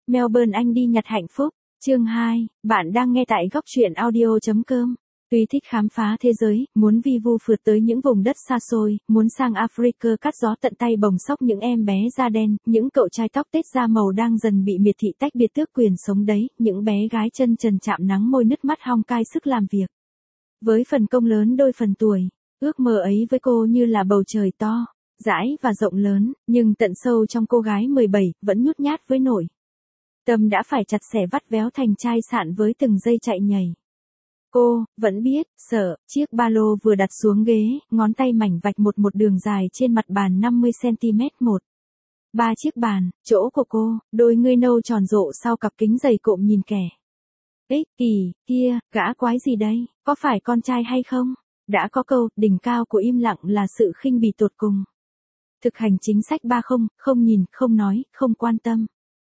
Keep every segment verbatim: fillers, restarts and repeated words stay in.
Melbourne Anh đi nhặt hạnh phúc. Chương hai, bạn đang nghe tại góc truyện audio chấm com. Tuy thích khám phá thế giới, muốn vi vu phượt tới những vùng đất xa xôi, muốn sang Africa cắt gió tận tay bồng xóc những em bé da đen, những cậu trai tóc tết da màu đang dần bị miệt thị tách biệt tước quyền sống đấy, những bé gái chân trần chạm nắng môi nứt mắt hong cai sức làm việc. Với phần công lớn đôi phần tuổi, ước mơ ấy với cô như là bầu trời to, dãi và rộng lớn, nhưng tận sâu trong cô gái mười bảy vẫn nhút nhát với nổi. Tâm đã phải chặt xẻ vắt véo thành chai sạn với từng giây chạy nhảy. Cô, vẫn biết, sợ, chiếc ba lô vừa đặt xuống ghế, ngón tay mảnh vạch một một đường dài trên mặt bàn năm mươi xăng-ti-mét một. Ba chiếc bàn, chỗ của cô, đôi ngươi nâu tròn rộ sau cặp kính dày cộm nhìn kẻ. Ích kỳ, kia, gã quái gì đây, có phải con trai hay không? Đã có câu, đỉnh cao của im lặng là sự khinh bỉ tột cùng. Thực hành chính sách ba không, không nhìn, không nói, không quan tâm.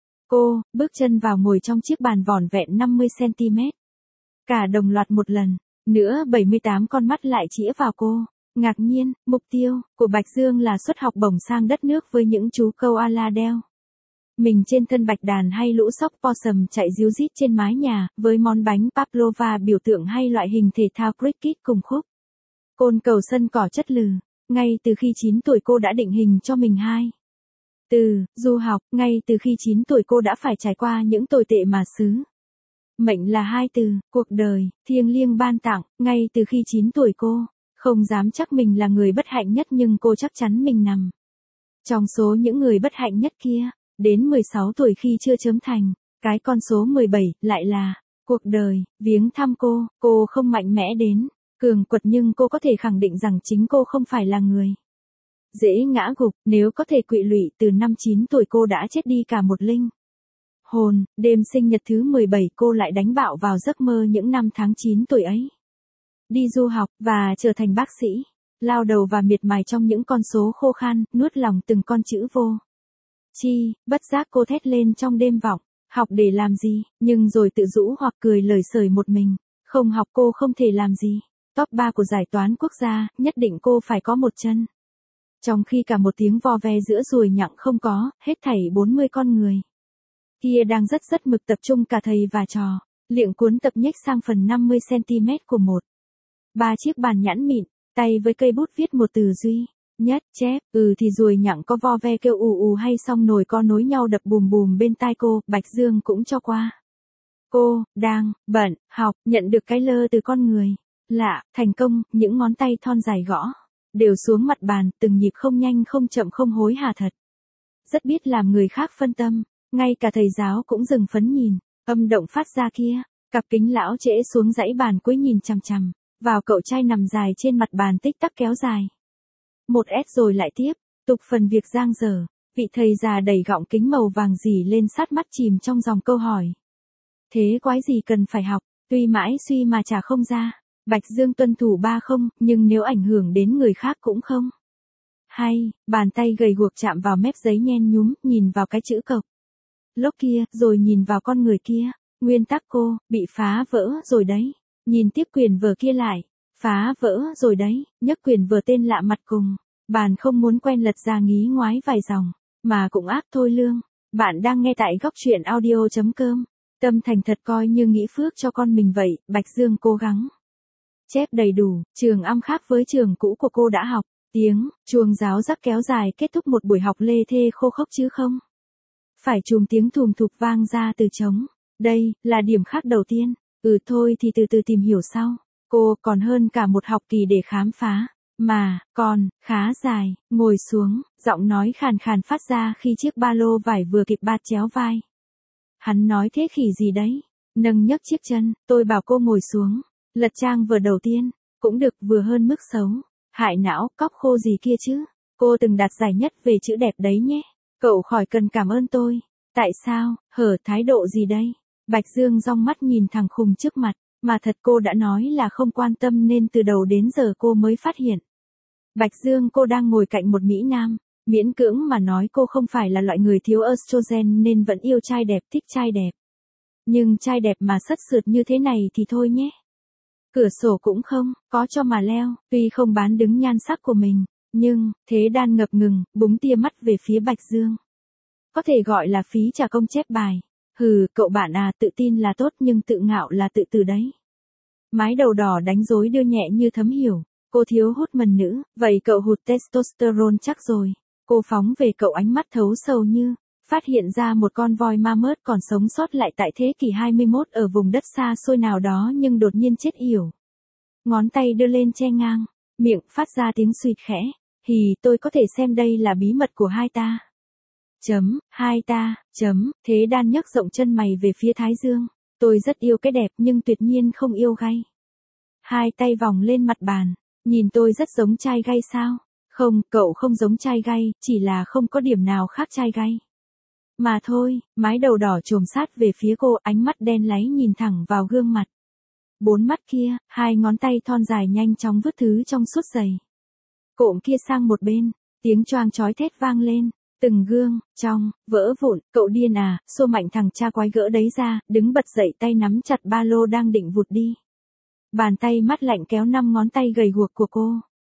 Cô, bước chân vào ngồi trong chiếc bàn vỏn vẹn năm mươi xăng-ti-mét. Cả đồng loạt một lần, nữa bảy mươi tám con mắt lại chĩa vào cô. Ngạc nhiên, mục tiêu của Bạch Dương là xuất học bổng sang đất nước với những chú câu a la đeo. Mình trên thân bạch đàn hay lũ sóc possum chạy ríu rít trên mái nhà, với món bánh pavlova biểu tượng hay loại hình thể thao cricket cùng khúc. Côn cầu sân cỏ chất lừ. Ngay từ khi chín tuổi cô đã định hình cho mình hai từ, du học, ngay từ khi chín tuổi cô đã phải trải qua những tồi tệ mà xứ. Mệnh là hai từ, cuộc đời, thiêng liêng ban tặng, ngay từ khi chín tuổi cô, không dám chắc mình là người bất hạnh nhất nhưng cô chắc chắn mình nằm trong số những người bất hạnh nhất kia, đến mười sáu tuổi khi chưa chớm thành, cái con số mười bảy, lại là, cuộc đời, viếng thăm cô, cô không mạnh mẽ đến, cường quật nhưng cô có thể khẳng định rằng chính cô không phải là người dễ ngã gục, nếu có thể quỵ lụy từ năm chín tuổi cô đã chết đi cả một linh hồn, đêm sinh nhật thứ mười bảy cô lại đánh bạo vào giấc mơ những năm tháng chín tuổi ấy. Đi du học, và trở thành bác sĩ, lao đầu và miệt mài trong những con số khô khan, nuốt lòng từng con chữ vô chi, bất giác cô thét lên trong đêm vọng, học để làm gì, nhưng rồi tự rũ hoặc cười lời sởi một mình, không học cô không thể làm gì. Top ba của giải toán quốc gia, nhất định cô phải có một chân. Trong khi cả một tiếng vo ve giữa ruồi nhặng không có, hết thảy bốn mươi con người kia đang rất rất mực tập trung cả thầy và trò, liệng cuốn tập nhếch sang phần năm mươi xăng-ti-mét của một. Ba chiếc bàn nhẵn mịn, tay với cây bút viết một từ duy nhất, chép, ừ thì ruồi nhặng có vo ve kêu ù ù hay xong nồi co nối nhau đập bùm bùm bên tai cô, Bạch Dương cũng cho qua. Cô, đang, bận, học, nhận được cái lơ từ con người. Lạ, thành công, những ngón tay thon dài gõ đều xuống mặt bàn, từng nhịp không nhanh không chậm không hối hả thật. Rất biết làm người khác phân tâm, ngay cả thầy giáo cũng dừng phấn nhìn, âm động phát ra kia, cặp kính lão trễ xuống dãy bàn cuối nhìn chằm chằm vào cậu trai nằm dài trên mặt bàn tích tắc kéo dài. Một S rồi lại tiếp, tục phần việc giang dở, vị thầy già đẩy gọng kính màu vàng dì lên sát mắt chìm trong dòng câu hỏi. Thế quái gì cần phải học, tuy mãi suy mà chả không ra. Bạch Dương tuân thủ ba không, nhưng nếu ảnh hưởng đến người khác cũng không. Hay, bàn tay gầy guộc chạm vào mép giấy nhen nhúm, nhìn vào cái chữ cộc lốc kia, rồi nhìn vào con người kia. Nguyên tắc cô, bị phá vỡ rồi đấy. Nhìn tiếp quyển vở kia lại. Phá vỡ rồi đấy, nhấc quyển vở tên lạ mặt cùng. Bàn không muốn quen lật ra nghí ngoái vài dòng, mà cũng ác thôi lương. Bạn đang nghe tại góc truyện audio chấm com. Tâm thành thật coi như nghĩ phước cho con mình vậy, Bạch Dương cố gắng chép đầy đủ, trường âm khác với trường cũ của cô đã học. Tiếng chuông giáo giác kéo dài kết thúc một buổi học lê thê khô khốc chứ không phải chùm tiếng thùm thụp vang ra từ trống. Đây là điểm khác đầu tiên. Ừ thôi thì từ từ tìm hiểu sau. Cô còn hơn cả một học kỳ để khám phá, mà còn khá dài. Ngồi xuống, giọng nói khàn khàn phát ra khi chiếc ba lô vải vừa kịp bạt chéo vai. Hắn nói thế khỉ gì đấy? Nâng nhấc chiếc chân, tôi bảo cô ngồi xuống. Lật trang vừa đầu tiên, cũng được vừa hơn mức xấu. Hại não, cóc khô gì kia chứ. Cô từng đạt giải nhất về chữ đẹp đấy nhé. Cậu khỏi cần cảm ơn tôi. Tại sao, hở thái độ gì đây? Bạch Dương rong mắt nhìn thằng khùng trước mặt, mà thật cô đã nói là không quan tâm nên từ đầu đến giờ cô mới phát hiện. Bạch Dương cô đang ngồi cạnh một mỹ nam, miễn cưỡng mà nói cô không phải là loại người thiếu estrogen nên vẫn yêu trai đẹp thích trai đẹp. Nhưng trai đẹp mà sất sượt như thế này thì thôi nhé. Cửa sổ cũng không, có cho mà leo, tuy không bán đứng nhan sắc của mình, nhưng, thế đan ngập ngừng, búng tia mắt về phía Bạch Dương. Có thể gọi là phí trả công chép bài. Hừ, cậu bạn à, tự tin là tốt nhưng tự ngạo là tự từ đấy. Mái đầu đỏ đánh rối đưa nhẹ như thấm hiểu. Cô thiếu hút mần nữ, vậy cậu hụt testosterone chắc rồi. Cô phóng về cậu ánh mắt thấu sâu như, phát hiện ra một con voi ma mớt còn sống sót lại tại thế kỷ hai mươi mốt ở vùng đất xa xôi nào đó nhưng đột nhiên chết yểu. Ngón tay đưa lên che ngang, miệng phát ra tiếng suýt khẽ. Hì, tôi có thể xem đây là bí mật của hai ta. Chấm, hai ta, chấm, thế đan nhấc rộng chân mày về phía Thái Dương. Tôi rất yêu cái đẹp nhưng tuyệt nhiên không yêu gay. Hai tay vòng lên mặt bàn, nhìn tôi rất giống trai gay sao? Không, cậu không giống trai gay, chỉ là không có điểm nào khác trai gay. Mà thôi, mái đầu đỏ chồm sát về phía cô, ánh mắt đen láy nhìn thẳng vào gương mặt. Bốn mắt kia, hai ngón tay thon dài nhanh chóng vứt thứ trong suốt giày. Cộm kia sang một bên, tiếng choang chói thét vang lên. Từng gương, trong, vỡ vụn, cậu điên à, xô mạnh thằng cha quái gỡ đấy ra, đứng bật dậy tay nắm chặt ba lô đang định vụt đi. Bàn tay mắt lạnh kéo năm ngón tay gầy guộc của cô.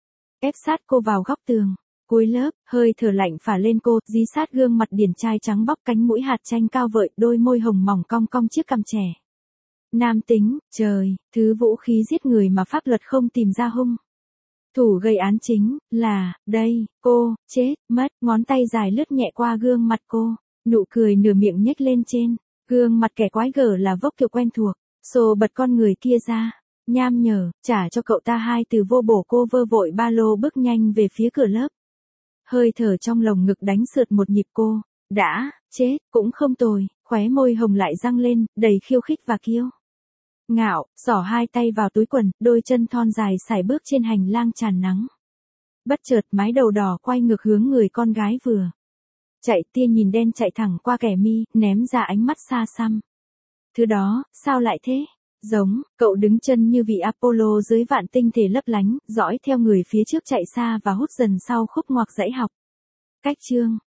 Ép sát cô vào góc tường. Cuối lớp, hơi thở lạnh phả lên cô, dí sát gương mặt điển trai trắng bóc cánh mũi hạt chanh cao vợi, đôi môi hồng mỏng cong cong chiếc cằm trẻ. Nam tính, trời, thứ vũ khí giết người mà pháp luật không tìm ra hung thủ gây án chính, là, đây, cô, chết, mất, ngón tay dài lướt nhẹ qua gương mặt cô, nụ cười nửa miệng nhếch lên trên, gương mặt kẻ quái gở là vốc kiểu quen thuộc, xô bật con người kia ra, nham nhở, trả cho cậu ta hai từ vô bổ cô vơ vội ba lô bước nhanh về phía cửa lớp. Hơi thở trong lồng ngực đánh sượt một nhịp cô, đã, chết, cũng không tồi, khóe môi hồng lại răng lên, đầy khiêu khích và kiêu ngạo, xỏ hai tay vào túi quần, đôi chân thon dài sải bước trên hành lang tràn nắng. Bất chợt mái đầu đỏ quay ngược hướng người con gái vừa chạy, tia nhìn đen chạy thẳng qua kẻ mi, ném ra ánh mắt xa xăm. Thứ đó, sao lại thế? Giống, cậu đứng chân như vị Apollo dưới vạn tinh thể lấp lánh, dõi theo người phía trước chạy xa và hút dần sau khúc ngoặc dãy học. Cách chương